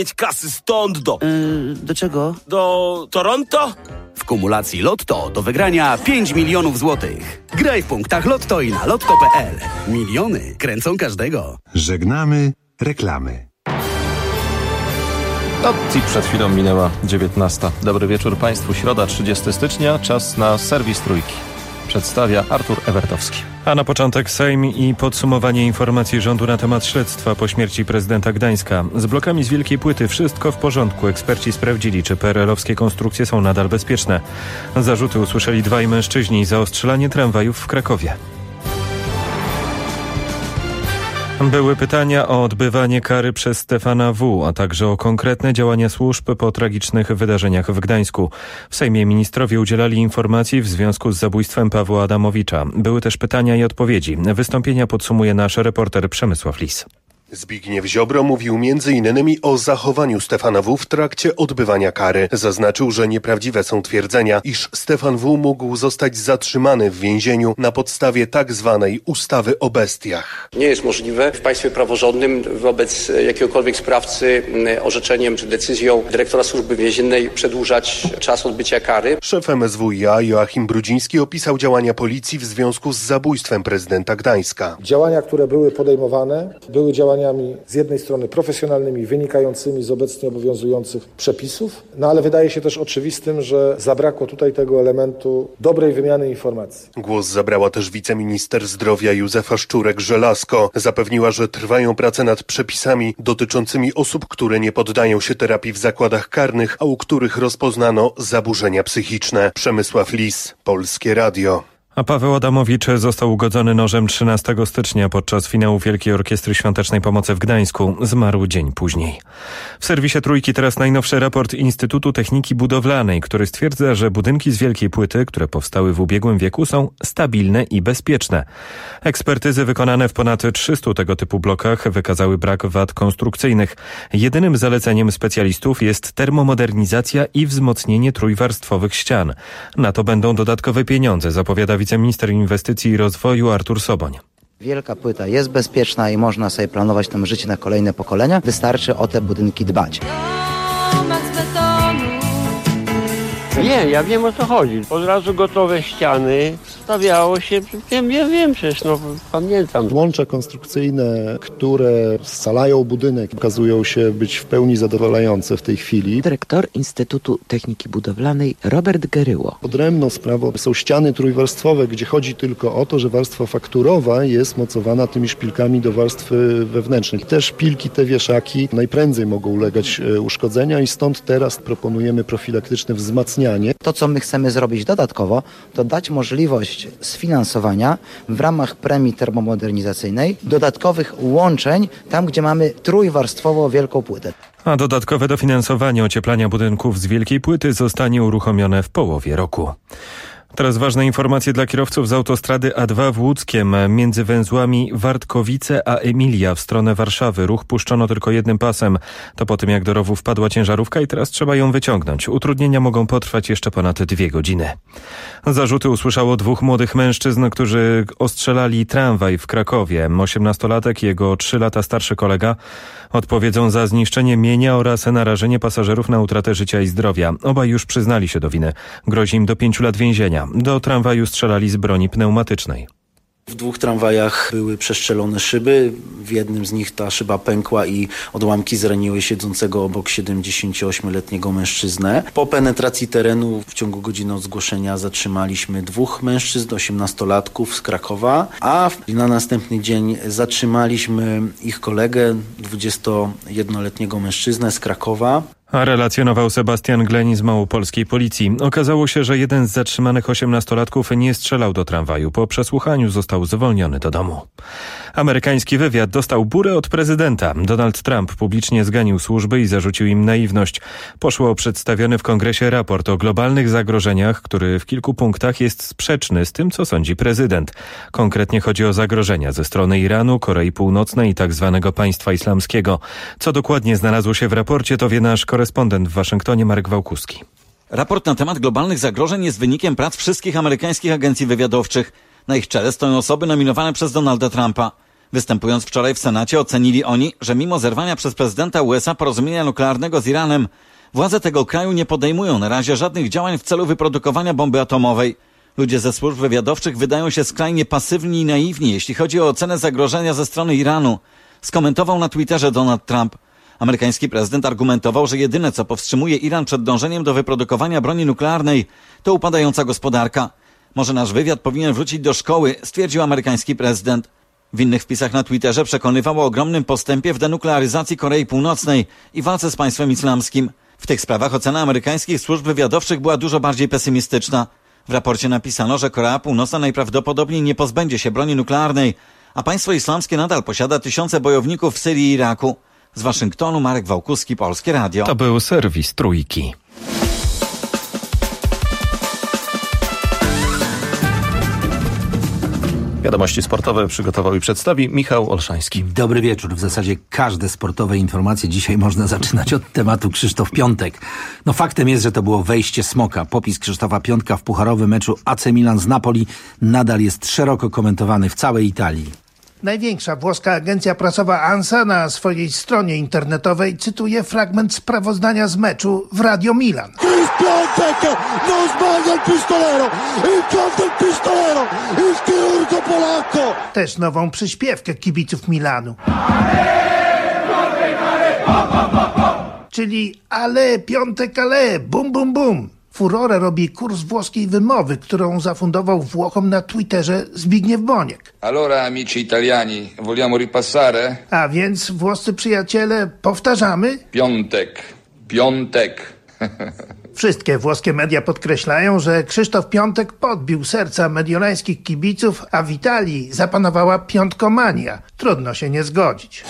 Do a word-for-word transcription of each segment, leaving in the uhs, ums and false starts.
Mieć kasy stąd do... Yy, do czego? Do Toronto? W kumulacji Lotto do wygrania pięć milionów złotych. Graj w punktach Lotto i na lotto kropka p l. Miliony kręcą każdego. Żegnamy reklamy. No i przed chwilą minęła dziewiętnasta. Dobry wieczór Państwu. Środa, trzydziestego stycznia. Czas na serwis Trójki. Przedstawia Artur Ewertowski. A na początek Sejm i podsumowanie informacji rządu na temat śledztwa po śmierci prezydenta Gdańska. Z blokami z Wielkiej Płyty wszystko w porządku. Eksperci sprawdzili, czy P R L-owskie konstrukcje są nadal bezpieczne. Zarzuty usłyszeli dwaj mężczyźni za ostrzelanie tramwajów w Krakowie. Były pytania o odbywanie kary przez Stefana W., a także o konkretne działania służb po tragicznych wydarzeniach w Gdańsku. W Sejmie ministrowie udzielali informacji w związku z zabójstwem Pawła Adamowicza. Były też pytania i odpowiedzi. Wystąpienia podsumuje nasz reporter Przemysław Lis. Zbigniew Ziobro mówił między innymi o zachowaniu Stefana W. w trakcie odbywania kary. Zaznaczył, że nieprawdziwe są twierdzenia, iż Stefan W. mógł zostać zatrzymany w więzieniu na podstawie tak zwanej ustawy o bestiach. Nie jest możliwe w państwie praworządnym wobec jakiegokolwiek sprawcy orzeczeniem czy decyzją dyrektora Służby Więziennej przedłużać czas odbycia kary. Szef M S W i a Joachim Brudziński opisał działania policji w związku z zabójstwem prezydenta Gdańska. Działania, które były podejmowane, były działaniami z jednej strony profesjonalnymi, wynikającymi z obecnie obowiązujących przepisów, no ale wydaje się też oczywistym, że zabrakło tutaj tego elementu dobrej wymiany informacji. Głos zabrała też wiceminister zdrowia Józefa Szczurek-Żelazko. Zapewniła, że trwają prace nad przepisami dotyczącymi osób, które nie poddają się terapii w zakładach karnych, a u których rozpoznano zaburzenia psychiczne. Przemysław Lis, Polskie Radio. A Paweł Adamowicz został ugodzony nożem trzynastego stycznia podczas finału Wielkiej Orkiestry Świątecznej Pomocy w Gdańsku. Zmarł dzień później. W serwisie Trójki teraz najnowszy raport Instytutu Techniki Budowlanej, który stwierdza, że budynki z Wielkiej Płyty, które powstały w ubiegłym wieku, są stabilne i bezpieczne. Ekspertyzy wykonane w ponad trzystu tego typu blokach wykazały brak wad konstrukcyjnych. Jedynym zaleceniem specjalistów jest termomodernizacja i wzmocnienie trójwarstwowych ścian. Na to będą dodatkowe pieniądze, zapowiada wiceminister inwestycji i rozwoju Artur Soboń. Wielka Płyta jest bezpieczna i można sobie planować tam życie na kolejne pokolenia. Wystarczy o te budynki dbać. Nie, ja wiem o co chodzi. Od razu gotowe ściany stawiało się, wiem, ja wiem przecież, no pamiętam. Łącza konstrukcyjne, które scalają budynek, okazują się być w pełni zadowalające w tej chwili. Dyrektor Instytutu Techniki Budowlanej Robert Geryło. Odrębną sprawą są ściany trójwarstwowe, gdzie chodzi tylko o to, że warstwa fakturowa jest mocowana tymi szpilkami do warstwy wewnętrznej. Te szpilki, te wieszaki najprędzej mogą ulegać uszkodzenia i stąd teraz proponujemy profilaktyczne wzmacnianie. To, co my chcemy zrobić dodatkowo, to dać możliwość sfinansowania w ramach premii termomodernizacyjnej dodatkowych łączeń tam, gdzie mamy trójwarstwowo wielką płytę. A dodatkowe dofinansowanie ocieplania budynków z Wielkiej Płyty zostanie uruchomione w połowie roku. Teraz ważne informacje dla kierowców z autostrady A dwa w Łódzkiem. Między węzłami Wartkowice a Emilia w stronę Warszawy ruch puszczono tylko jednym pasem. To po tym, jak do rowu wpadła ciężarówka i teraz trzeba ją wyciągnąć. Utrudnienia mogą potrwać jeszcze ponad dwie godziny. Zarzuty usłyszało dwóch młodych mężczyzn, którzy ostrzelali tramwaj w Krakowie. osiemnastolatek i jego trzy lata starszy kolega odpowiedzą za zniszczenie mienia oraz narażenie pasażerów na utratę życia i zdrowia. Obaj już przyznali się do winy. Grozi im do pięciu lat więzienia. Do tramwaju strzelali z broni pneumatycznej. W dwóch tramwajach były przestrzelone szyby. W jednym z nich ta szyba pękła i odłamki zraniły siedzącego obok siedemdziesięcioośmioletniego mężczyznę. Po penetracji terenu w ciągu godziny od zgłoszenia zatrzymaliśmy dwóch mężczyzn, osiemnastolatków z Krakowa, a na następny dzień zatrzymaliśmy ich kolegę, dwudziestojednoletniego mężczyznę z Krakowa. A relacjonował Sebastian Gleni z małopolskiej policji. Okazało się, że jeden z zatrzymanych osiemnastolatków nie strzelał do tramwaju. Po przesłuchaniu został zwolniony do domu. Amerykański wywiad dostał burę od prezydenta. Donald Trump publicznie zganił służby i zarzucił im naiwność. Poszło o przedstawiony w kongresie raport o globalnych zagrożeniach, który w kilku punktach jest sprzeczny z tym, co sądzi prezydent. Konkretnie chodzi o zagrożenia ze strony Iranu, Korei Północnej i tak zwanego państwa islamskiego. Co dokładnie znalazło się w raporcie, to wie nasz korespondent w Waszyngtonie Marek Wałkuski. Raport na temat globalnych zagrożeń jest wynikiem prac wszystkich amerykańskich agencji wywiadowczych. Na ich czele stoją osoby nominowane przez Donalda Trumpa. Występując wczoraj w Senacie, ocenili oni, że mimo zerwania przez prezydenta U S A porozumienia nuklearnego z Iranem, władze tego kraju nie podejmują na razie żadnych działań w celu wyprodukowania bomby atomowej. Ludzie ze służb wywiadowczych wydają się skrajnie pasywni i naiwni, jeśli chodzi o ocenę zagrożenia ze strony Iranu, skomentował na Twitterze Donald Trump. Amerykański prezydent argumentował, że jedyne, co powstrzymuje Iran przed dążeniem do wyprodukowania broni nuklearnej, to upadająca gospodarka. Może nasz wywiad powinien wrócić do szkoły, stwierdził amerykański prezydent. W innych wpisach na Twitterze przekonywał o ogromnym postępie w denuklearyzacji Korei Północnej i walce z państwem islamskim. W tych sprawach ocena amerykańskich służb wywiadowczych była dużo bardziej pesymistyczna. W raporcie napisano, że Korea Północna najprawdopodobniej nie pozbędzie się broni nuklearnej, a państwo islamskie nadal posiada tysiące bojowników w Syrii i Iraku. Z Waszyngtonu Marek Wałkuski, Polskie Radio. To był serwis Trójki. Wiadomości sportowe przygotował i przedstawi Michał Olszański. Dobry wieczór. W zasadzie każde sportowe informacje dzisiaj można zaczynać od tematu Krzysztof Piątek. No faktem jest, że to było wejście smoka. Popis Krzysztofa Piątka w pucharowym meczu A C Milan z Napoli nadal jest szeroko komentowany w całej Italii. Największa włoska agencja prasowa ANSA na swojej stronie internetowej cytuje fragment sprawozdania z meczu w Radio Milan. Piątek, non sbaglia il pistolero, il Piątek pistolero, il chirurgo polacco. Też nową przyśpiewkę kibiców Milanu. Czyli ale, Piątek, ale, bum, bum, bum. Furorę robi kurs włoskiej wymowy, którą zafundował Włochom na Twitterze Zbigniew Boniek. Allora, amici italiani, vogliamo ripassare? A więc, włoscy przyjaciele, powtarzamy? Piątek, piątek. Wszystkie włoskie media podkreślają, że Krzysztof Piątek podbił serca mediolańskich kibiców, a w Italii zapanowała piątkomania. Trudno się nie zgodzić.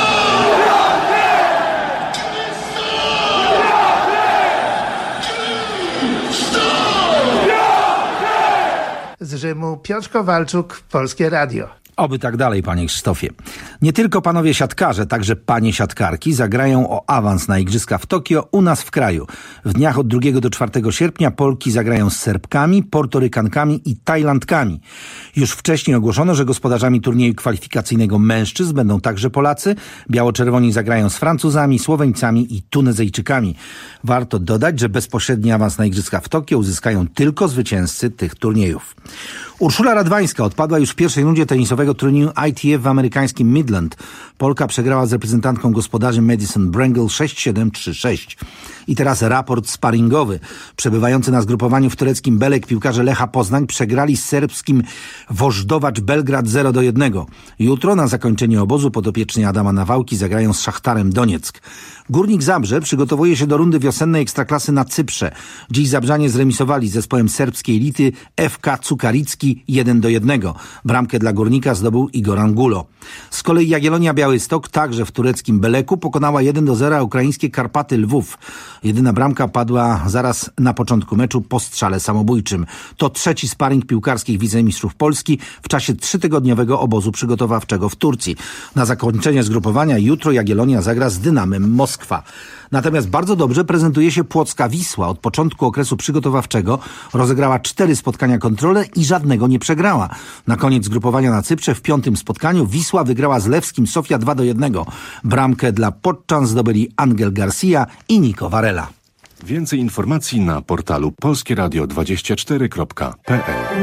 Z Rzymu Piotr Kowalczuk, Polskie Radio. Oby tak dalej, panie Krzysztofie. Nie tylko panowie siatkarze, także panie siatkarki zagrają o awans na Igrzyska w Tokio u nas w kraju. W dniach od drugiego do czwartego sierpnia Polki zagrają z Serbkami, Portorykankami i Tajlandkami. Już wcześniej ogłoszono, że gospodarzami turnieju kwalifikacyjnego mężczyzn będą także Polacy. Biało-czerwoni zagrają z Francuzami, Słoweńcami i Tunezyjczykami. Warto dodać, że bezpośredni awans na Igrzyska w Tokio uzyskają tylko zwycięzcy tych turniejów. Urszula Radwańska odpadła już w pierwszej rundzie tenisowego turnieju I T F w amerykańskim Midland. Polka przegrała z reprezentantką gospodarzy Madison Brangle sześć siedem trzy sześć. I teraz raport sparingowy. Przebywający na zgrupowaniu w tureckim Belek piłkarze Lecha Poznań przegrali z serbskim Wożdowacz Belgrad zero do jednego. Jutro na zakończenie obozu podopieczni Adama Nawałki zagrają z Szachtarem Donieck. Górnik Zabrze przygotowuje się do rundy wiosennej Ekstraklasy na Cyprze. Dziś Zabrzanie zremisowali z zespołem serbskiej elity F K Cukaricki jeden do jednego. Bramkę dla Górnika zdobył Igor Angulo. Z kolei Jagiellonia Białystok także w tureckim Beleku pokonała jeden do zera ukraińskie Karpaty Lwów. Jedyna bramka padła zaraz na początku meczu po strzale samobójczym. To trzeci sparing piłkarskich wicemistrzów Polski w czasie trzytygodniowego obozu przygotowawczego w Turcji. Na zakończenie zgrupowania jutro Jagiellonia zagra z Dynamem Moskwa. Natomiast bardzo dobrze prezentuje się Płocka Wisła. Od początku okresu przygotowawczego rozegrała cztery spotkania kontrolne i żadnego nie przegrała. Na koniec zgrupowania na Cyprze w piątym spotkaniu Wisła wygrała z Lewskim Sofia dwa do jednego. Bramkę dla Podczan zdobyli Angel Garcia i Nico Varela. Więcej informacji na portalu polskieradio dwadzieścia cztery kropka p l.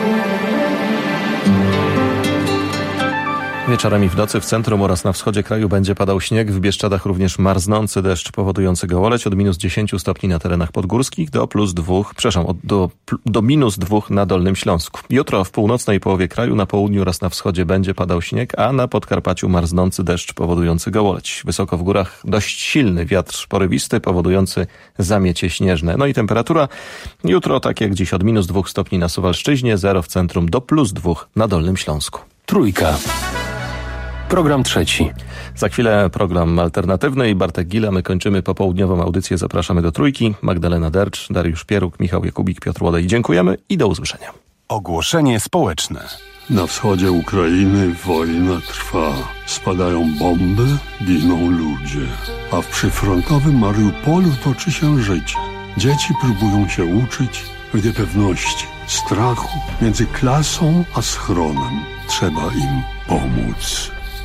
Wieczorem i w nocy w centrum oraz na wschodzie kraju będzie padał śnieg, w Bieszczadach również marznący deszcz powodujący gołoleć od minus dziesięć stopni na terenach podgórskich do plus dwóch, przepraszam, od, do, do minus dwóch na Dolnym Śląsku. Jutro w północnej połowie kraju, na południu oraz na wschodzie będzie padał śnieg, a na Podkarpaciu marznący deszcz powodujący gołoleć. Wysoko w górach dość silny wiatr porywisty powodujący zamiecie śnieżne. No i temperatura jutro, tak jak dziś, od minus dwóch stopni na Suwalszczyźnie, zero w centrum do plus dwóch na Dolnym Śląsku. Trójka. Program trzeci. Za chwilę program alternatywny i Bartek Gila. My kończymy popołudniową audycję. Zapraszamy do Trójki. Magdalena Dercz, Dariusz Pieruk, Michał Jakubik, Piotr Łodej. Dziękujemy i do usłyszenia. Ogłoszenie społeczne. Na wschodzie Ukrainy wojna trwa. Spadają bomby, giną ludzie. A w przyfrontowym Mariupolu toczy się życie. Dzieci próbują się uczyć w niepewności, strachu między klasą a schronem. Trzeba im pomóc.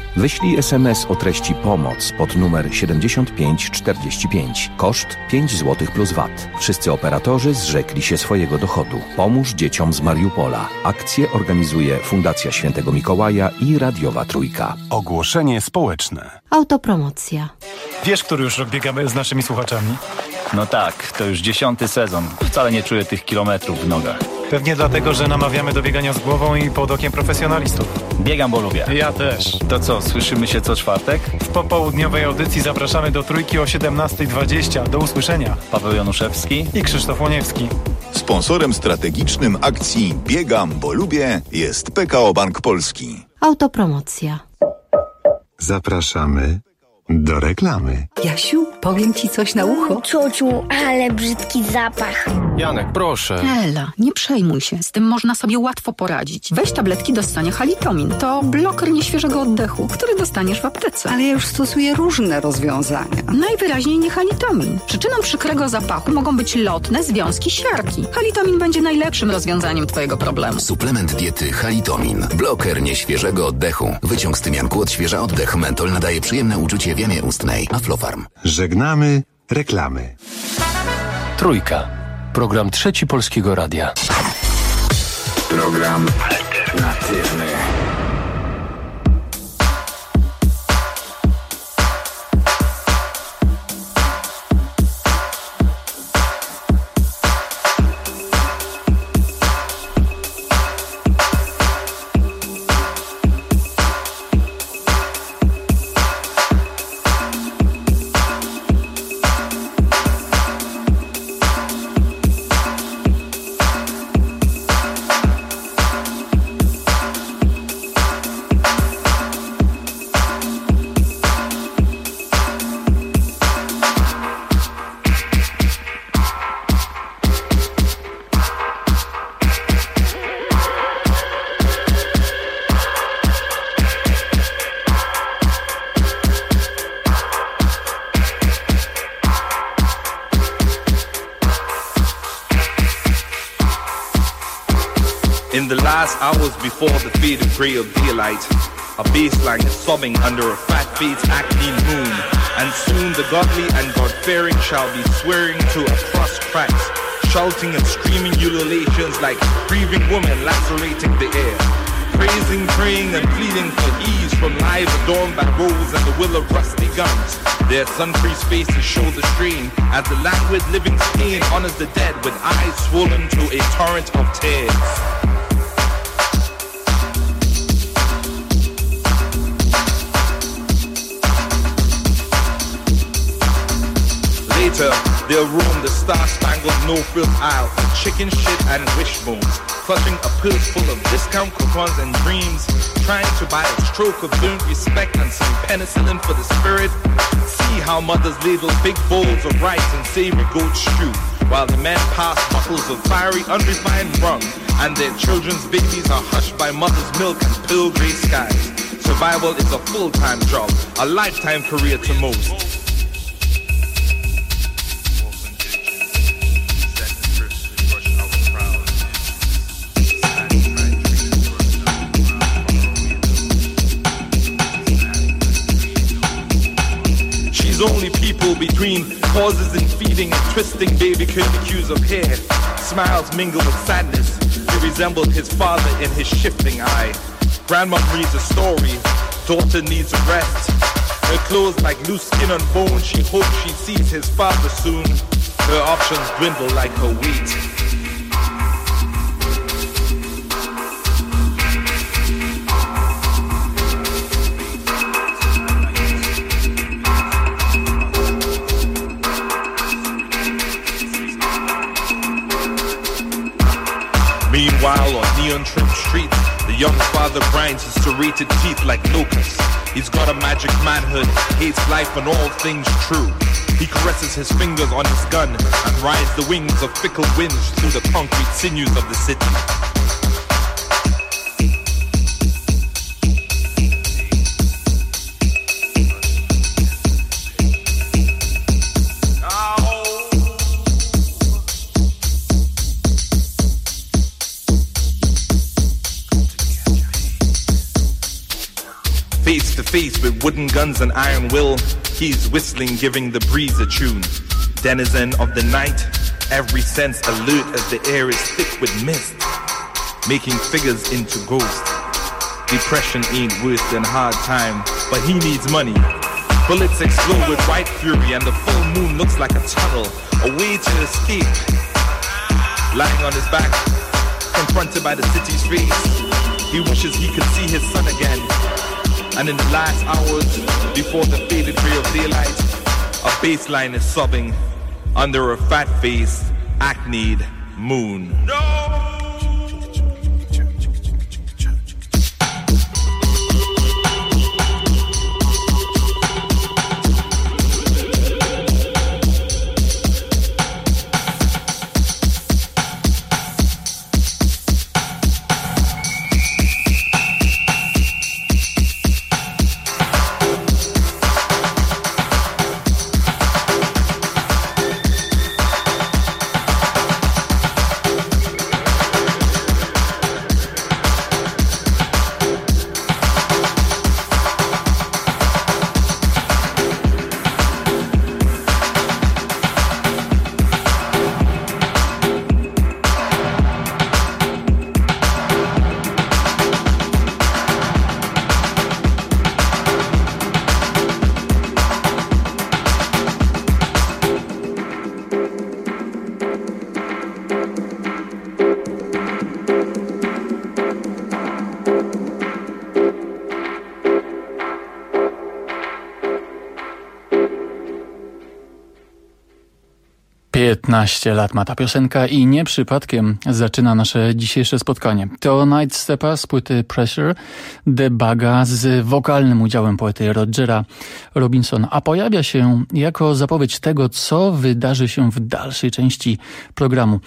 Wyślij es em es o treści pomoc pod numer siedemdziesiąt pięć czterdzieści pięć. Koszt pięć złotych plus V A T. Wszyscy operatorzy zrzekli się swojego dochodu. Pomóż dzieciom z Mariupola. Akcję organizuje Fundacja Świętego Mikołaja i Radiowa Trójka. Ogłoszenie społeczne. Autopromocja. Wiesz, który już rok biegamy z naszymi słuchaczami? No tak, to już dziesiąty sezon. Wcale nie czuję tych kilometrów w nogach. Pewnie dlatego, że namawiamy do biegania z głową i pod okiem profesjonalistów. Biegam, bo lubię. Ja też. To co, słyszymy się co czwartek? W popołudniowej audycji zapraszamy do Trójki o siedemnasta dwadzieścia. Do usłyszenia. Paweł Januszewski i Krzysztof Łoniewski. Sponsorem strategicznym akcji Biegam, bo lubię jest P K O Bank Polski. Autopromocja. Zapraszamy do reklamy. Jasiu, powiem ci coś na ucho. Ciociu, ale brzydki zapach. Janek, proszę. Ela, nie przejmuj się. Z tym można sobie łatwo poradzić. Weź tabletki do ssania Halitomin. To bloker nieświeżego oddechu, który dostaniesz w aptece. Ale ja już stosuję różne rozwiązania. Najwyraźniej nie Halitomin. Przyczyną przykrego zapachu mogą być lotne związki siarki. Halitomin będzie najlepszym rozwiązaniem twojego problemu. Suplement diety Halitomin. Bloker nieświeżego oddechu. Wyciąg z tymianku odświeża oddech. Mentol nadaje przyjemne uczucie w jamie ustnej. Aflofarm. Żegnamy reklamy. Trójka. Program Trzeci Polskiego Radia. Program alternatywny. In the last hours before the fade of grey of daylight, a bassline is sobbing under a fat-faced acne moon, and soon the godly and God-fearing shall be swearing to a cross Christ, shouting and screaming ululations like grieving women lacerating the air, praising, praying and pleading for ease from lives adorned by rose and the will of rusty guns. Their sun-creased faces show the strain as the languid living stain honors the dead with eyes swollen to a torrent of tears. Later, they'll roam the star-spangled no-frills aisle for chicken shit and wishbones, clutching a purse full of discount coupons and dreams, trying to buy a stroke of earned respect and some penicillin for the spirit. See how mothers ladle big bowls of rice and savory goat stew, while the men pass bottles of fiery, unrefined rum, and their children's babies are hushed by mother's milk and pale grey skies. Survival is a full-time job, a lifetime career to most. Only people between pauses in feeding and twisting baby curlicues of hair. Smiles mingle with sadness. He resembled his father in his shifting eye. Grandma reads a story. Daughter needs a rest. Her clothes like loose skin on bone. She hopes she sees his father soon. Her options dwindle like her weight. Meanwhile, on neon-trimmed streets, the young father grinds his serrated teeth like locusts. He's got a magic manhood, hates life and all things true. He caresses his fingers on his gun and rides the wings of fickle winds through the concrete sinews of the city. Face to face with wooden guns and iron will. He's whistling, giving the breeze a tune. Denizen of the night, every sense alert as the air is thick with mist, making figures into ghosts. Depression ain't worse than hard time, but he needs money. Bullets explode with white fury and the full moon looks like a tunnel, a way to escape. Lying on his back, confronted by the city's face, he wishes he could see his son again. And in the last hours, before the faded gray of daylight, a baseline is sobbing under a fat-faced, acneed moon. No! piętnaście lat ma ta piosenka i nie przypadkiem zaczyna nasze dzisiejsze spotkanie. To Night Stepa z płyty Pressure, The Baga z wokalnym udziałem poety Rogera Robinsona, a pojawia się jako zapowiedź tego, co wydarzy się w dalszej części programu.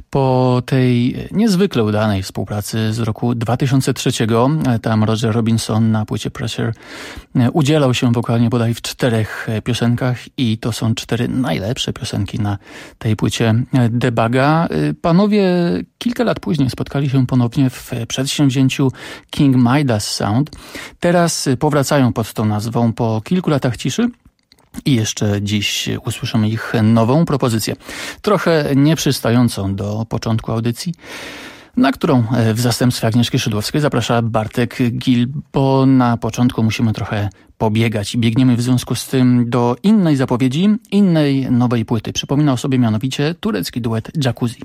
Po tej niezwykle udanej współpracy z roku dwa tysiące trzeciego, tam Roger Robinson na płycie Pressure udzielał się wokalnie bodaj w czterech piosenkach i to są cztery najlepsze piosenki na tej płycie The Baga. Panowie kilka lat później spotkali się ponownie w przedsięwzięciu King Midas Sound. Teraz powracają pod tą nazwą po kilku latach ciszy i jeszcze dziś usłyszymy ich nową propozycję. Trochę nieprzystającą do początku audycji, na którą w zastępstwie Agnieszki Szydłowskiej zaprasza Bartek Gil, bo na początku musimy trochę pobiegać i biegniemy w związku z tym do innej zapowiedzi, innej nowej płyty. Przypomina o sobie mianowicie turecki duet Jacuzzi.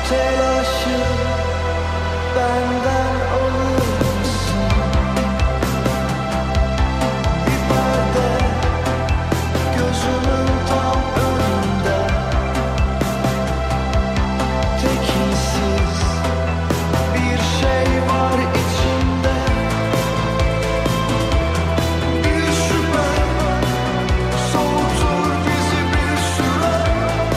telaşı benden alır mısın? Bir perde gözümün tam önünde, tekinsiz bir şey var içimde. Bir şüphe soğutur bizi bir süre,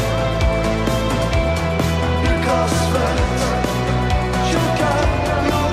bir kasvet çöker yol.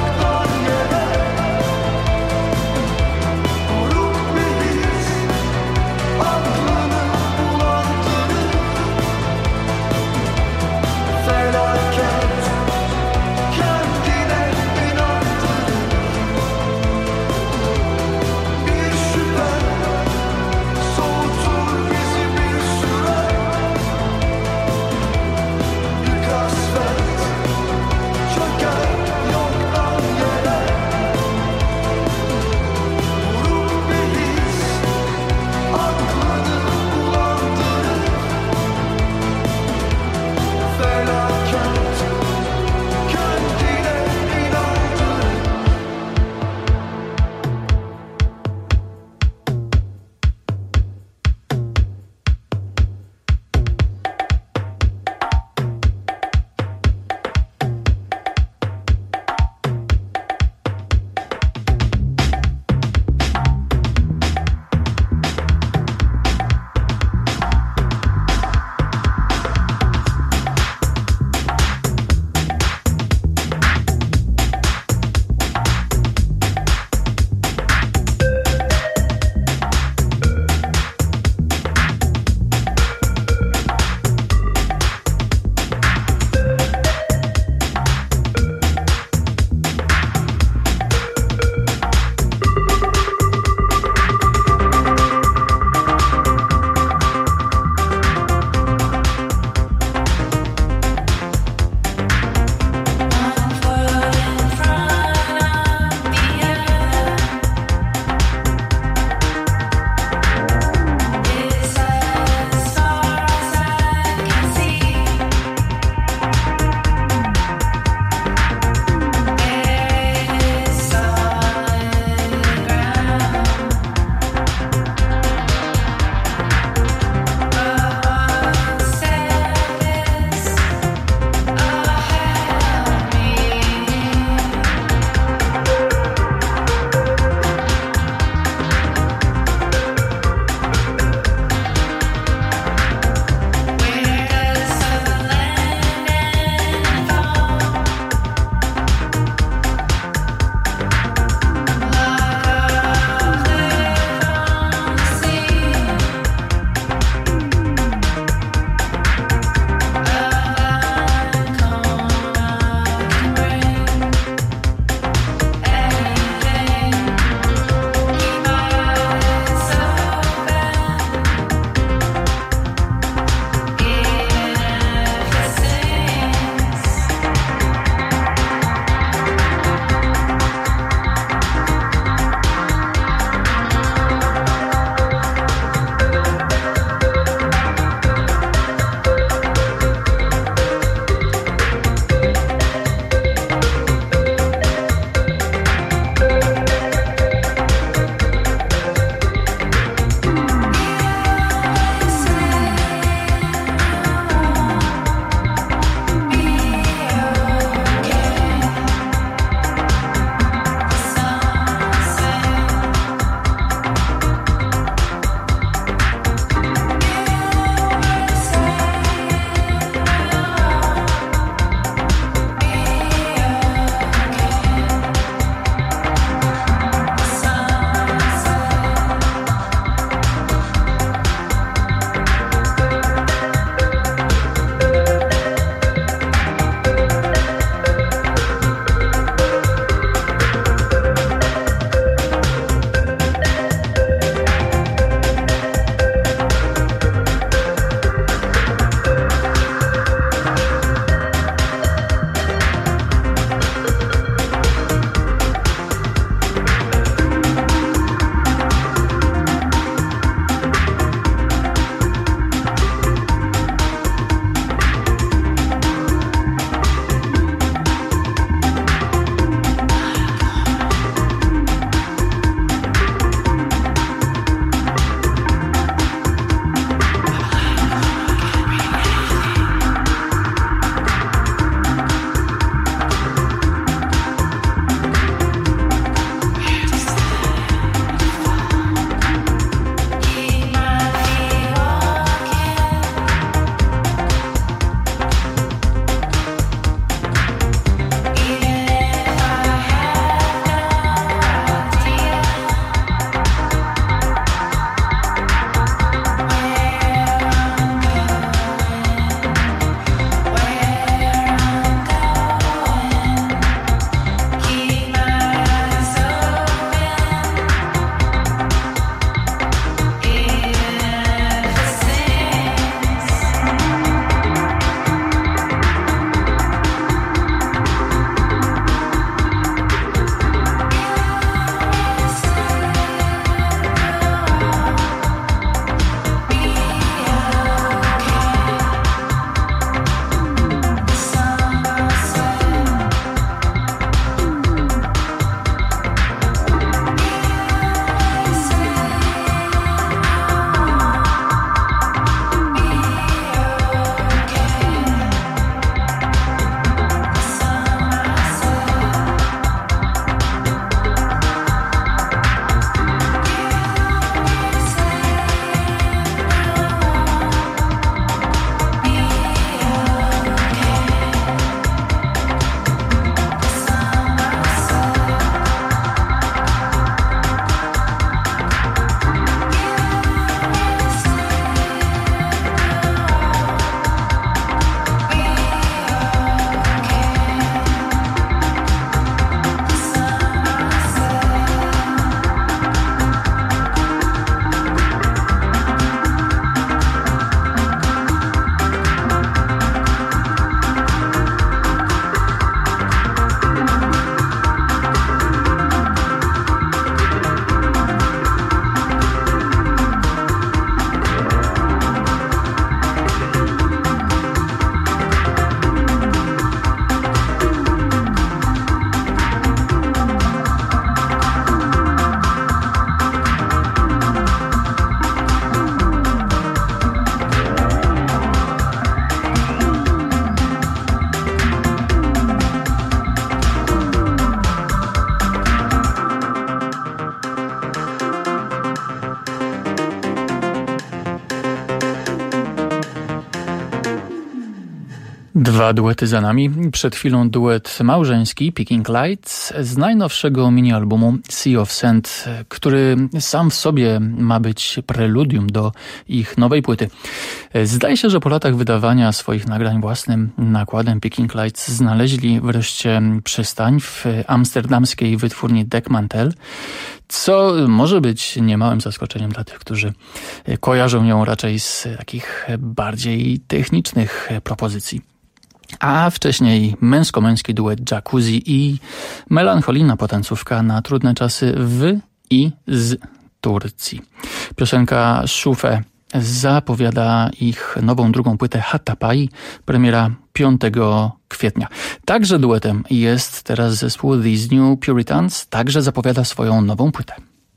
Dwa duety za nami. Przed chwilą duet małżeński Picking Lights z najnowszego mini-albumu Sea of Sand, który sam w sobie ma być preludium do ich nowej płyty. Zdaje się, że po latach wydawania swoich nagrań własnym nakładem Picking Lights znaleźli wreszcie przystań w amsterdamskiej wytwórni Dekmantel, co może być niemałym zaskoczeniem dla tych, którzy kojarzą ją raczej z takich bardziej technicznych propozycji. A wcześniej męsko-męski duet Jacuzzi i melancholijna potancówka na trudne czasy w i z Turcji. Piosenka Szufe zapowiada ich nową drugą płytę Hattapai, premiera piątego kwietnia. Także duetem jest teraz zespół These New Puritans, także zapowiada swoją nową płytę.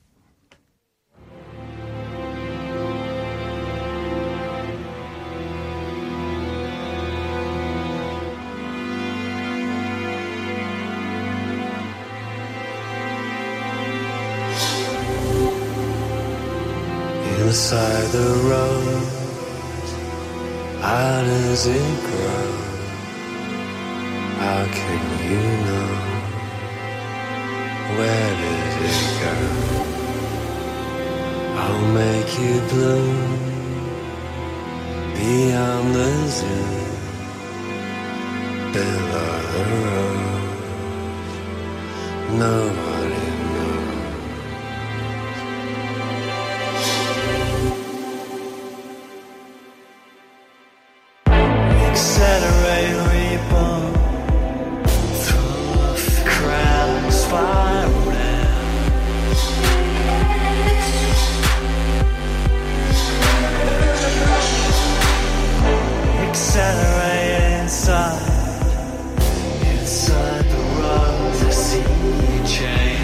Inside the road, how does it grow? How can you know? Where does it go? I'll make you bloom beyond the zoo, below the rose. Nobody knows. Accelerate, reborn through the crowd, spiral down. Accelerate inside, inside the rose, I see you change.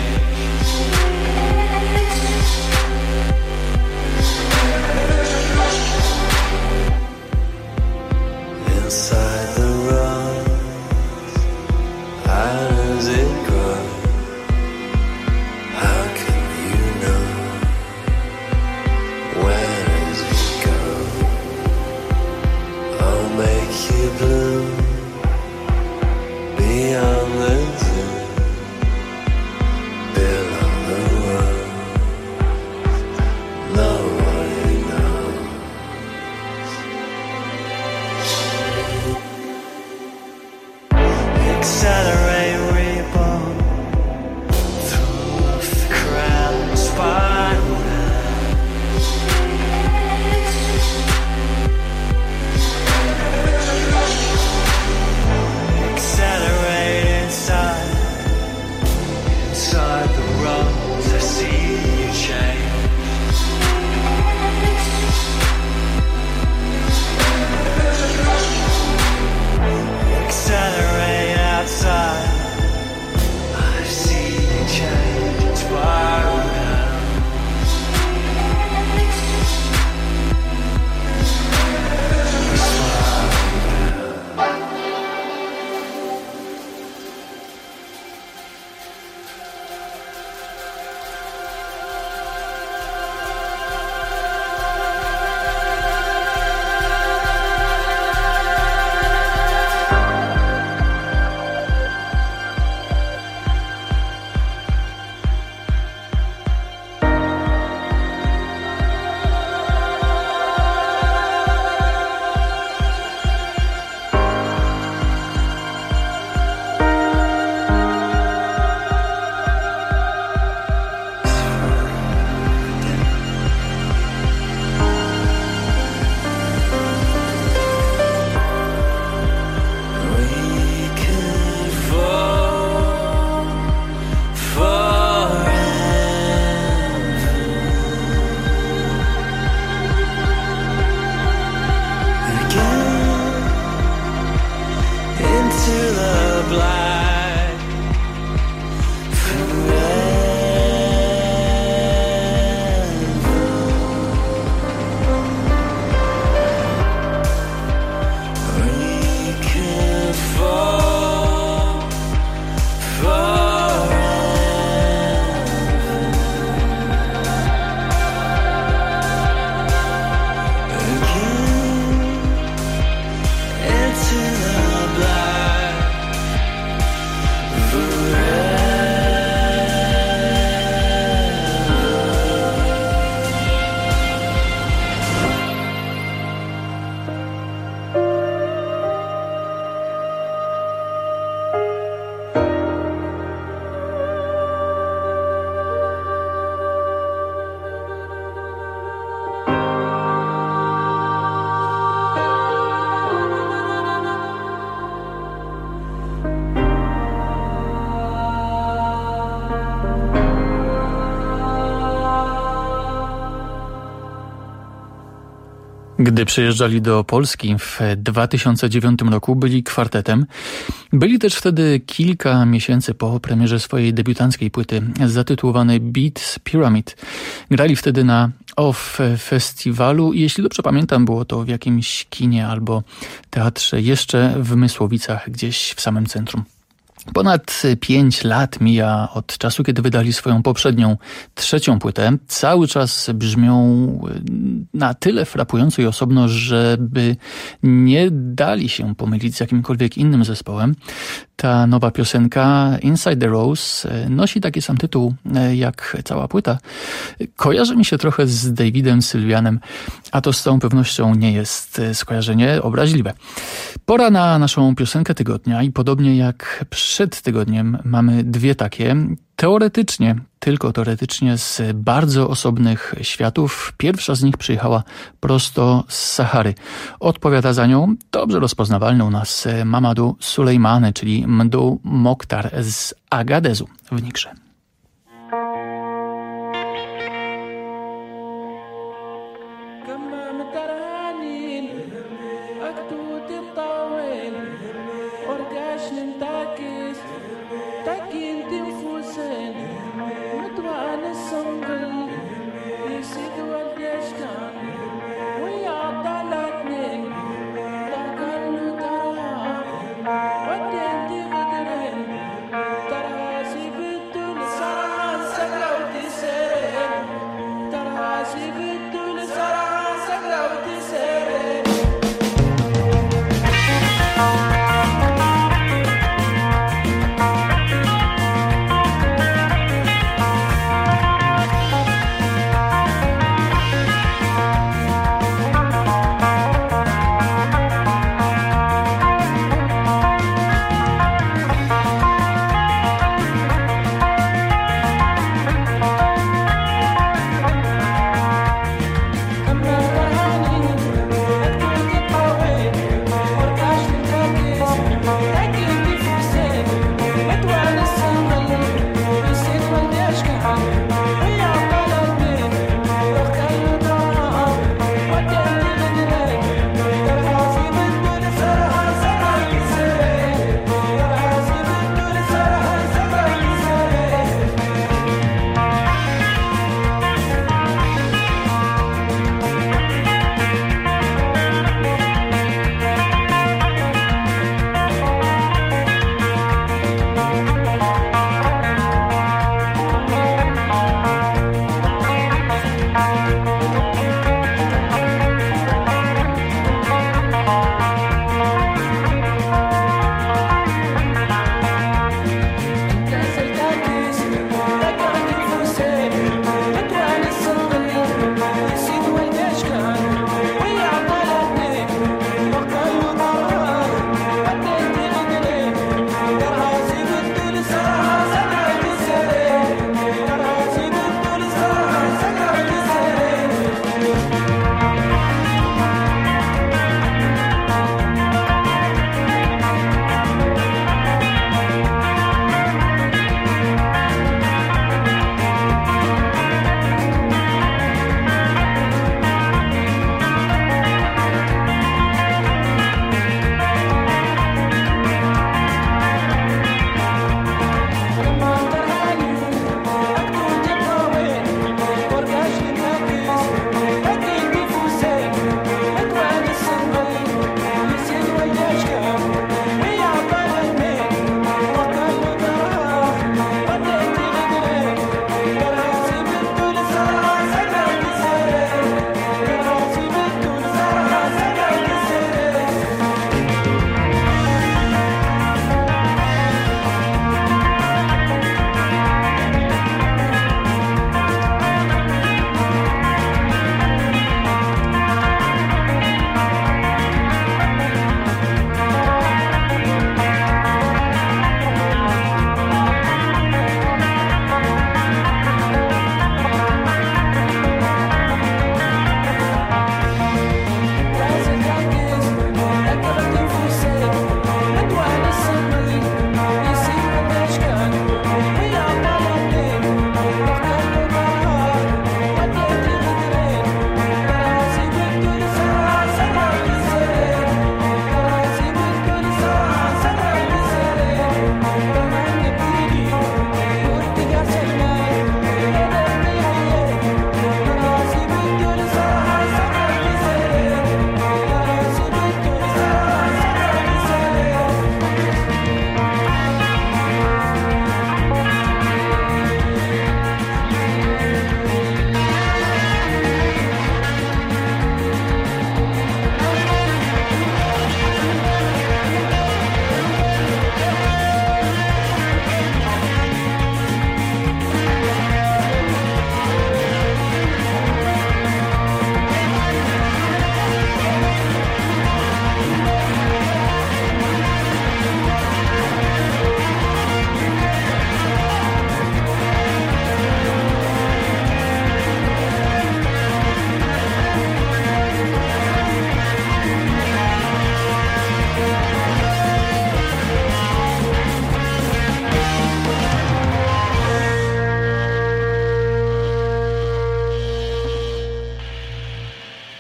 Gdy przyjeżdżali do Polski w dwa tysiące dziewiątym roku, byli kwartetem. Byli też wtedy kilka miesięcy po premierze swojej debiutanckiej płyty zatytułowanej Beats Pyramid. Grali wtedy na Off Festiwalu i jeśli dobrze pamiętam, było to w jakimś kinie albo teatrze jeszcze w Mysłowicach, gdzieś w samym centrum. Ponad pięć lat mija od czasu, kiedy wydali swoją poprzednią, trzecią płytę. Cały czas brzmią na tyle frapująco i osobno, żeby nie dali się pomylić z jakimkolwiek innym zespołem. Ta nowa piosenka Inside the Rose nosi taki sam tytuł jak cała płyta. Kojarzy mi się trochę z Davidem Sylwianem, a to z całą pewnością nie jest skojarzenie obraźliwe. Pora na naszą piosenkę tygodnia i podobnie jak przed tygodniem mamy dwie takie. Teoretycznie, tylko teoretycznie z bardzo osobnych światów. Pierwsza z nich przyjechała prosto z Sahary. Odpowiada za nią dobrze rozpoznawalny u nas Mamadou Souleymane, czyli Mdou Mokhtar z Agadezu w Nigrze.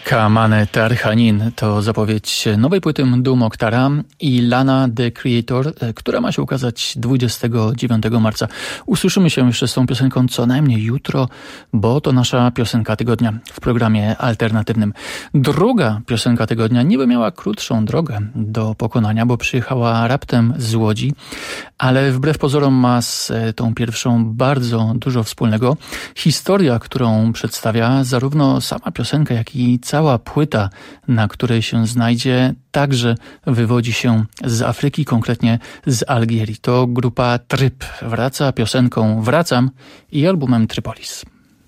Kamane Tarhanin to zapowiedź nowej płyty Mdou Moctara i Lana The Creator, która ma się ukazać dwudziestego dziewiątego marca. Usłyszymy się jeszcze z tą piosenką co najmniej jutro, bo to nasza piosenka tygodnia w programie alternatywnym. Druga piosenka tygodnia niby miała krótszą drogę do pokonania, bo przyjechała raptem z Łodzi, ale wbrew pozorom ma z tą pierwszą bardzo dużo wspólnego. Historia, którą przedstawia zarówno sama piosenka, jak i cała płyta, na której się znajdzie, także wywodzi się z Afryki, konkretnie z Algierii. To grupa Tryb wraca piosenką Wracam i albumem Trypolis.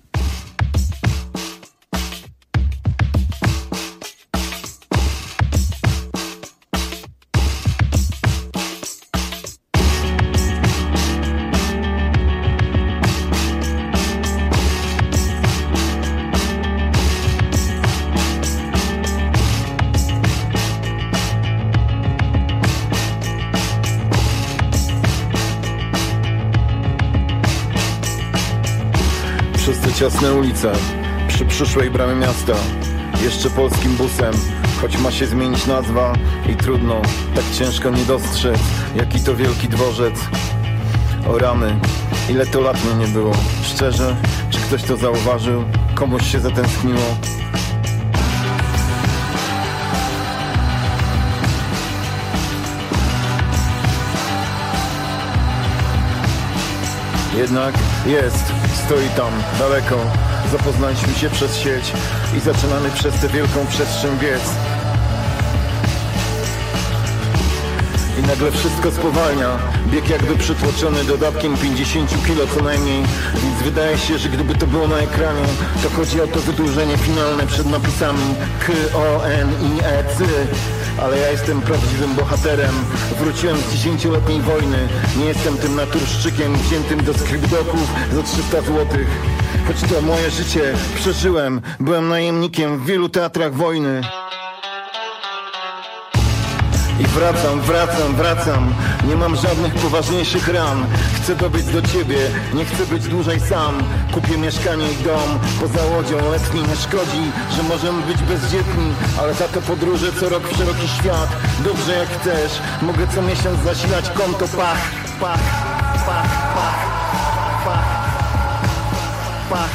Ciasne ulice, przy przyszłej bramie miasta, jeszcze polskim busem, choć ma się zmienić nazwa i trudno, tak ciężko nie dostrzec, jaki to wielki dworzec. O ramy, ile to lat mnie nie było, szczerze, czy ktoś to zauważył, komuś się zatęskniło. Jednak jest, stoi tam, daleko. Zapoznaliśmy się przez sieć i zaczynamy przez tę wielką przestrzeń biec. I nagle wszystko spowalnia. Bieg jakby przytłoczony dodatkiem pięćdziesiąt kilo co najmniej. Więc wydaje się, że gdyby to było na ekranie, to chodzi o to wydłużenie finalne przed napisami K O N I E C. Ale ja jestem prawdziwym bohaterem. Wróciłem z dziesięcioletniej wojny. Nie jestem tym naturszczykiem wziętym do skryptoków za trzysta złotych. Choć to moje życie przeżyłem. Byłem najemnikiem w wielu teatrach wojny. I wracam, wracam, wracam. Nie mam żadnych poważniejszych ran. Chcę dobyć do ciebie, nie chcę być dłużej sam. Kupię mieszkanie i dom poza Łodzią, letni nie szkodzi, że możemy być bezdzietni. Ale za to podróże co rok w szeroki świat. Dobrze jak chcesz, mogę co miesiąc zasilać konto. Pach, pach, pach, pach, pach, pach.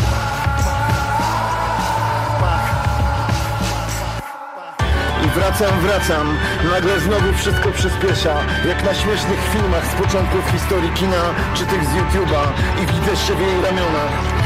Wracam, wracam, nagle znowu wszystko przyspiesza. Jak na śmiesznych filmach z początków historii kina, czy tych z YouTube'a. I widzę się w jej ramionach.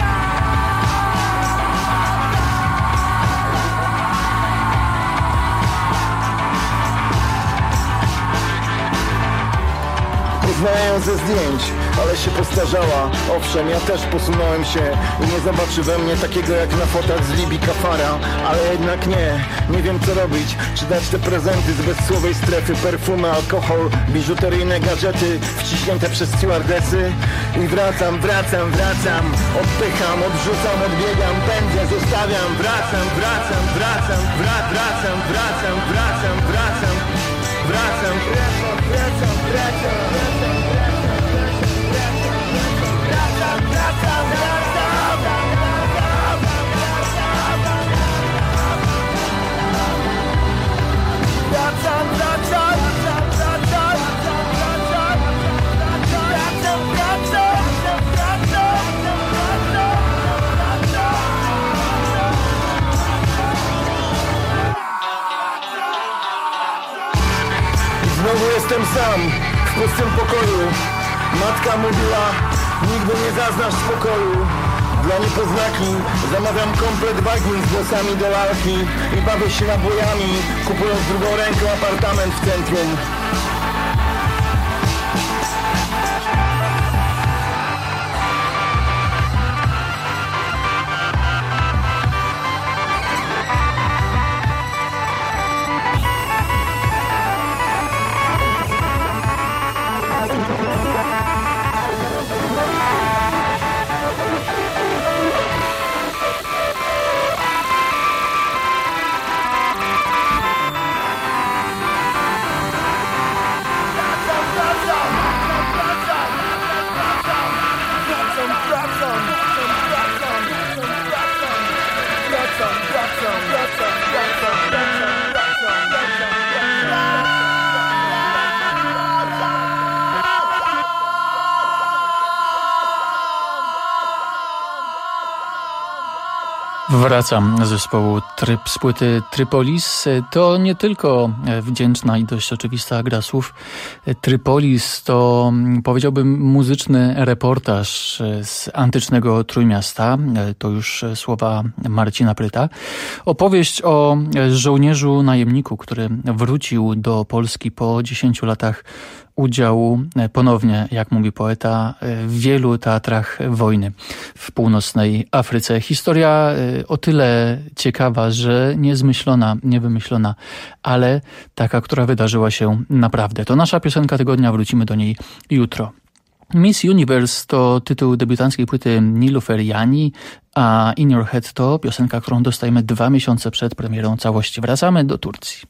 Poznaję ją ze zdjęć, ale się postarzała. Owszem, ja też posunąłem się i nie zobaczy we mnie takiego jak na fotach z Libii Kafara. Ale jednak nie, nie wiem co robić. Czy dać te prezenty z bezsłowej strefy, perfumy, alkohol, biżuteryjne gadżety wciśnięte przez stewardesy. I wracam, wracam, wracam. Odpycham, odrzucam, odbiegam, pędzę, zostawiam. Wracam, wracam, wracam, wra- wracam, wracam, wracam, wracam, wracam, wracam, wracam, wracam. Znowu jestem sam, w pustym pokoju. Matka mówiła, nigdy nie zaznasz spokoju. Dla niepoznaki zamawiam komplet wagin z głosami do lalki i bawię się nabojami, kupując drugą ręką apartament w centrum. Wracam z zespołu Tryb z płyty Trypolis. To nie tylko wdzięczna i dość oczywista gra słów. Trypolis to, powiedziałbym, muzyczny reportaż z antycznego Trójmiasta. To już słowa Marcina Pryta. Opowieść o żołnierzu najemniku, który wrócił do Polski po dziesięciu latach udziału ponownie, jak mówi poeta, w wielu teatrach wojny w północnej Afryce. Historia o tyle ciekawa, że niezmyślona, niewymyślona, ale taka, która wydarzyła się naprawdę. To nasza piosenka tygodnia, wrócimy do niej jutro. Miss Universe to tytuł debiutanckiej płyty Niloufer Jani, a In Your Head to piosenka, którą dostajemy dwa miesiące przed premierą całości. Wracamy do Turcji.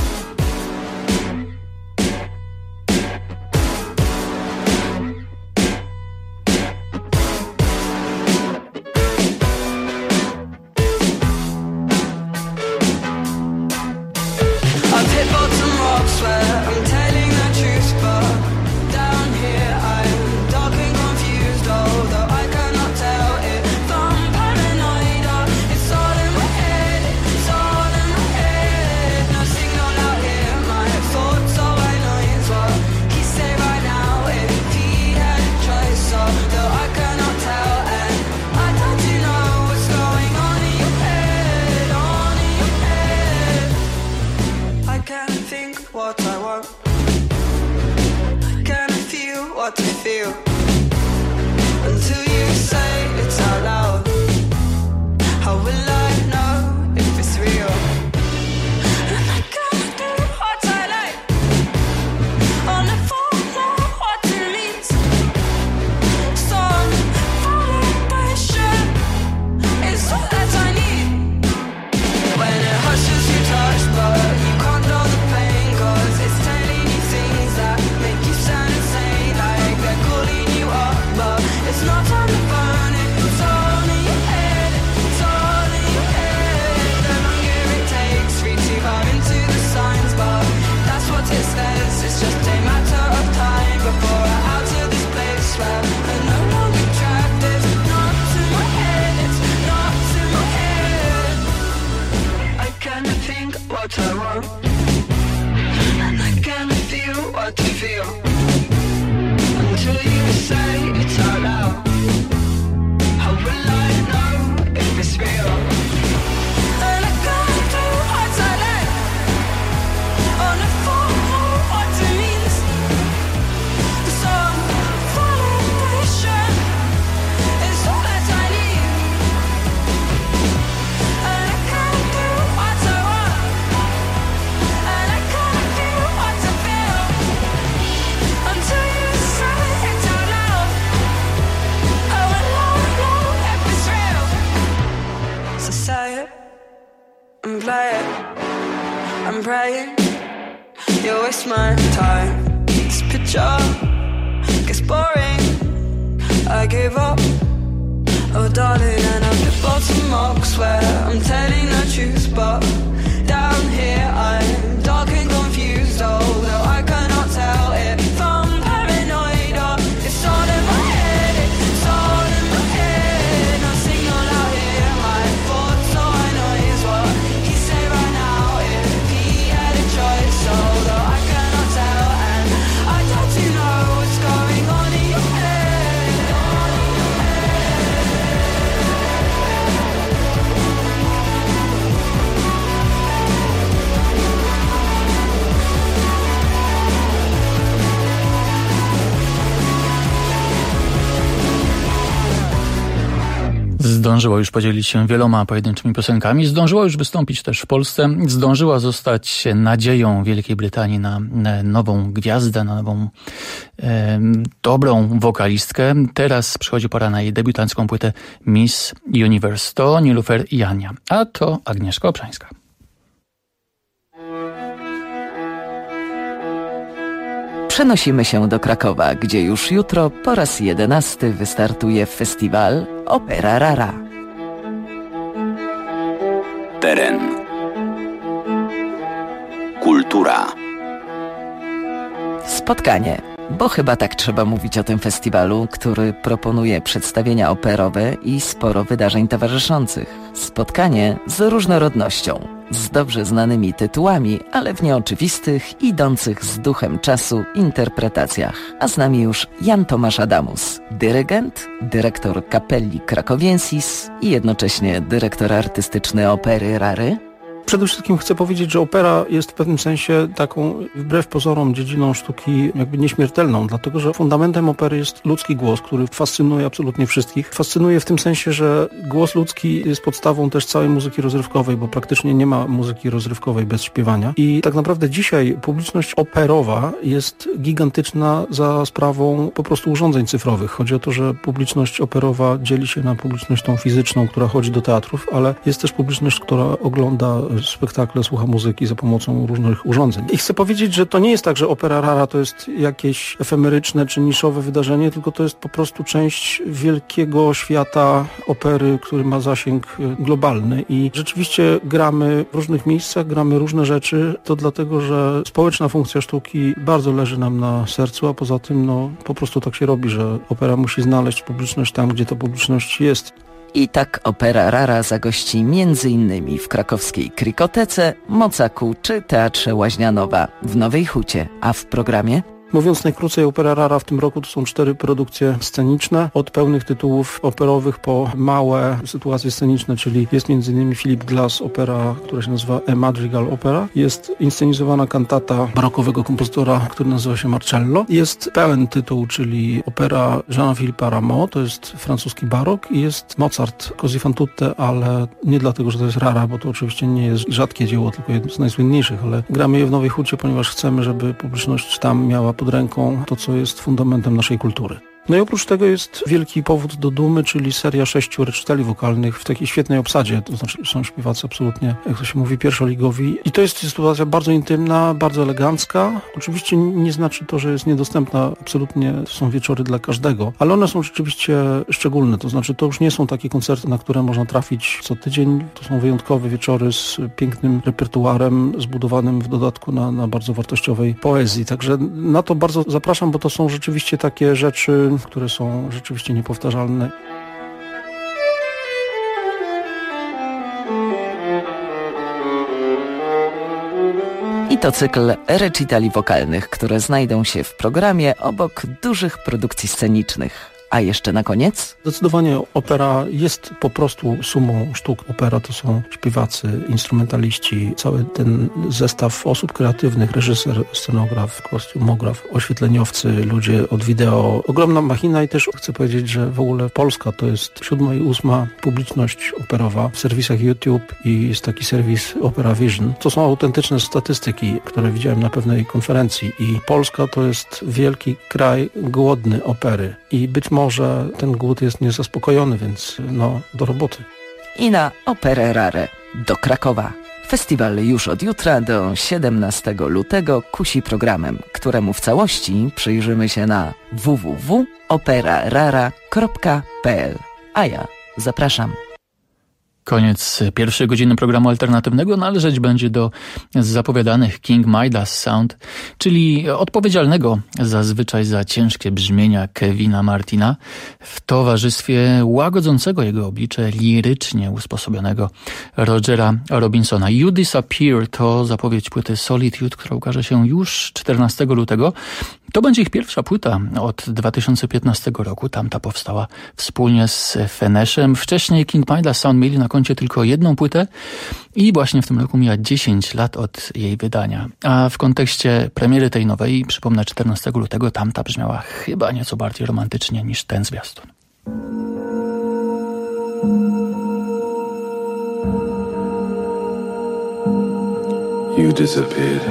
Zdążyła już podzielić się wieloma pojedynczymi piosenkami, zdążyła już wystąpić też w Polsce, zdążyła zostać nadzieją Wielkiej Brytanii na nową gwiazdę, na nową e, dobrą wokalistkę. Teraz przychodzi pora na jej debiutancką płytę Miss Universe. To Niloufer Jania, a to Agnieszka Obszańska. Przenosimy się do Krakowa, gdzie już jutro po raz jedenasty wystartuje festiwal Opera Rara. Teren. Kultura. Spotkanie Bo chyba tak trzeba mówić o tym festiwalu, który proponuje przedstawienia operowe i sporo wydarzeń towarzyszących. Spotkanie z różnorodnością, z dobrze znanymi tytułami, ale w nieoczywistych, idących z duchem czasu interpretacjach. A z nami już Jan Tomasz Adamus, dyrygent, dyrektor Kapelli Krakowiensis i jednocześnie dyrektor artystyczny Opery Rary. Przede wszystkim chcę powiedzieć, że opera jest w pewnym sensie taką, wbrew pozorom, dziedziną sztuki jakby nieśmiertelną, dlatego że fundamentem opery jest ludzki głos, który fascynuje absolutnie wszystkich. Fascynuje w tym sensie, że głos ludzki jest podstawą też całej muzyki rozrywkowej, bo praktycznie nie ma muzyki rozrywkowej bez śpiewania. I tak naprawdę dzisiaj publiczność operowa jest gigantyczna za sprawą po prostu urządzeń cyfrowych. Chodzi o to, że publiczność operowa dzieli się na publiczność tą fizyczną, która chodzi do teatrów, ale jest też publiczność, która ogląda spektakle, słucha muzyki za pomocą różnych urządzeń. I chcę powiedzieć, że to nie jest tak, że opera rara to jest jakieś efemeryczne czy niszowe wydarzenie, tylko to jest po prostu część wielkiego świata opery, który ma zasięg globalny i rzeczywiście gramy w różnych miejscach, gramy różne rzeczy. To dlatego, że społeczna funkcja sztuki bardzo leży nam na sercu, a poza tym no po prostu tak się robi, że opera musi znaleźć publiczność tam, gdzie ta publiczność jest. I tak Opera Rara zagości między innymi w krakowskiej Krikotece, Mocaku czy Teatrze Łaźnianowa w Nowej Hucie, a w programie... Mówiąc najkrócej, Opera Rara w tym roku to są cztery produkcje sceniczne, od pełnych tytułów operowych po małe sytuacje sceniczne, czyli jest między innymi Philip Glass opera, która się nazywa A Madrigal Opera, jest inscenizowana kantata barokowego kompozytora, który nazywa się Marcello, jest pełen tytuł, czyli opera Jeana-Philippa Rameau, to jest francuski barok i jest Mozart Così fan tutte, ale nie dlatego, że to jest rara, bo to oczywiście nie jest rzadkie dzieło, tylko jedno z najsłynniejszych, ale gramy je w Nowej Hucie, ponieważ chcemy, żeby publiczność tam miała pod ręką to, co jest fundamentem naszej kultury. No i oprócz tego jest wielki powód do dumy, czyli seria sześciu recitali wokalnych w takiej świetnej obsadzie, to znaczy są śpiewacy absolutnie, jak to się mówi, pierwszoligowi. I to jest sytuacja bardzo intymna, bardzo elegancka. Oczywiście nie znaczy to, że jest niedostępna, absolutnie to są wieczory dla każdego, ale one są rzeczywiście szczególne, to znaczy to już nie są takie koncerty, na które można trafić co tydzień, to są wyjątkowe wieczory z pięknym repertuarem, zbudowanym w dodatku na, na bardzo wartościowej poezji. Także na to bardzo zapraszam, bo to są rzeczywiście takie rzeczy, które są rzeczywiście niepowtarzalne. I to cykl recitali wokalnych, które znajdą się w programie obok dużych produkcji scenicznych. A jeszcze na koniec? Zdecydowanie opera jest po prostu sumą sztuk. Opera to są śpiewacy, instrumentaliści, cały ten zestaw osób kreatywnych, reżyser, scenograf, kostiumograf, oświetleniowcy, ludzie od wideo. Ogromna machina i też chcę powiedzieć, że w ogóle Polska to jest siódma i ósma publiczność operowa w serwisach YouTube i jest taki serwis Opera Vision. To są autentyczne statystyki, które widziałem na pewnej konferencji i Polska to jest wielki kraj głodny opery i być może Może ten głód jest niezaspokojony, więc no, do roboty. I na Operę Rarę do Krakowa. Festiwal już od jutra do siedemnastego lutego kusi programem, któremu w całości przyjrzymy się na w w w kropka opera rara kropka p l. A ja zapraszam. Koniec pierwszej godziny programu alternatywnego należeć będzie do zapowiadanych King Midas Sound, czyli odpowiedzialnego zazwyczaj za ciężkie brzmienia Kevina Martina w towarzystwie łagodzącego jego oblicze lirycznie usposobionego Rogera Robinsona. You Disappear to zapowiedź płyty Solitude, która ukaże się już czternastego lutego. To będzie ich pierwsza płyta od dwa tysiące piętnastego roku. Tamta powstała wspólnie z Feneszem. Wcześniej King Midas Sound mieli na koncie tylko jedną płytę i właśnie w tym roku mija dziesięć lat od jej wydania. A w kontekście premiery tej nowej, przypomnę, czternastego lutego, tamta brzmiała chyba nieco bardziej romantycznie niż ten zwiastun. You disappeared.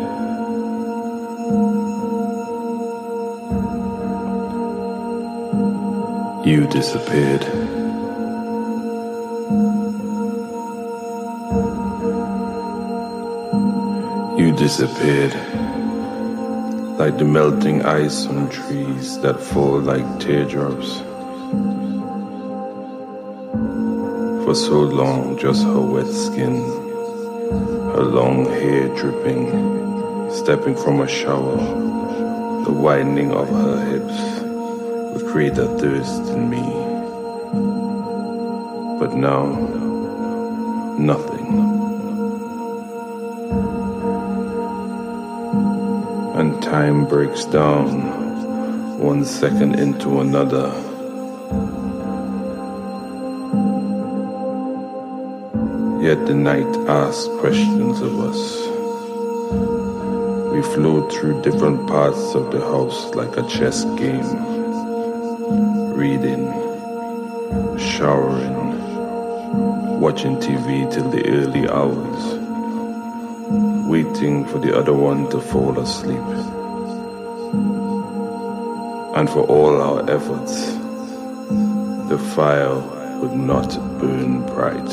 You disappeared. You disappeared. Like the melting ice on trees that fall like teardrops. For so long, just her wet skin, her long hair dripping, stepping from a shower, The widening of her hips would create a thirst in me. But now, nothing. And time breaks down one second into another. Yet the night asks questions of us. We float through different parts of the house like a chess game. Reading, showering, watching T V till the early hours, waiting for the other one to fall asleep. And for all our efforts, the fire would not burn bright.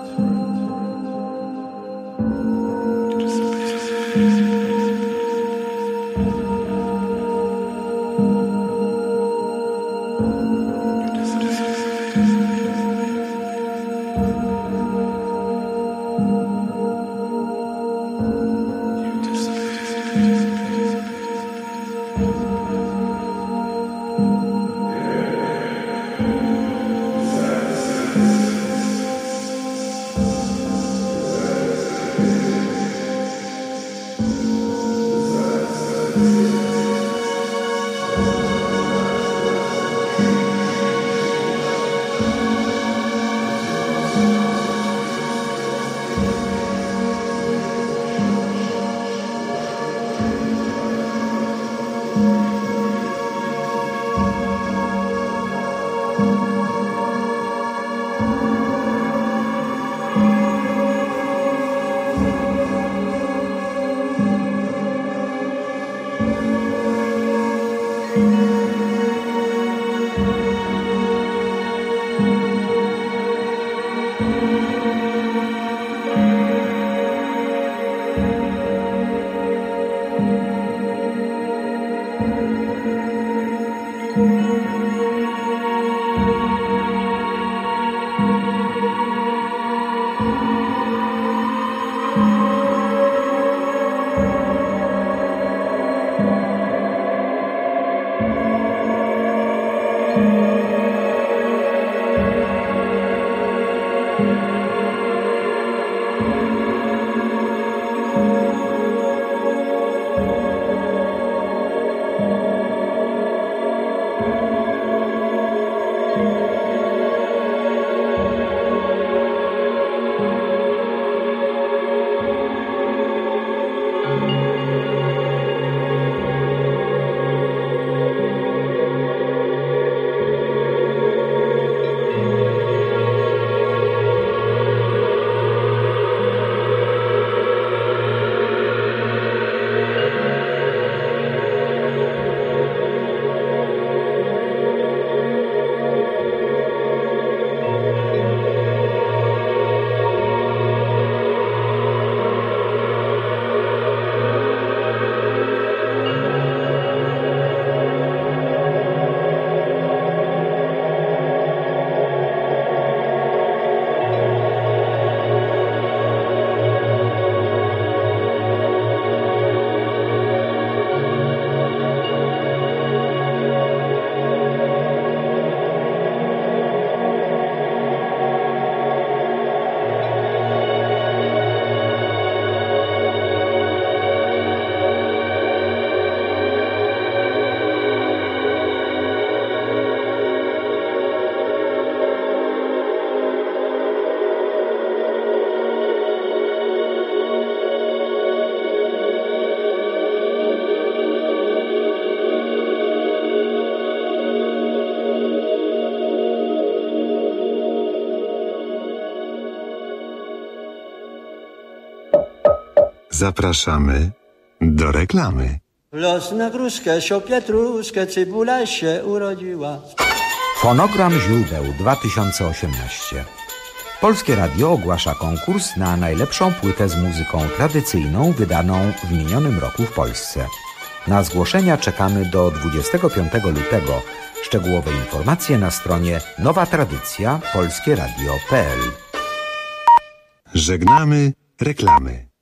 Zapraszamy do reklamy. Los na gruszkę, sio pietruszkę, cybula się urodziła. Fonogram źródeł dwa tysiące osiemnaście. Polskie Radio ogłasza konkurs na najlepszą płytę z muzyką tradycyjną wydaną w minionym roku w Polsce. Na zgłoszenia czekamy do dwudziestego piątego lutego. Szczegółowe informacje na stronie nowa tradycja polskie radio kropka p l. Żegnamy reklamy.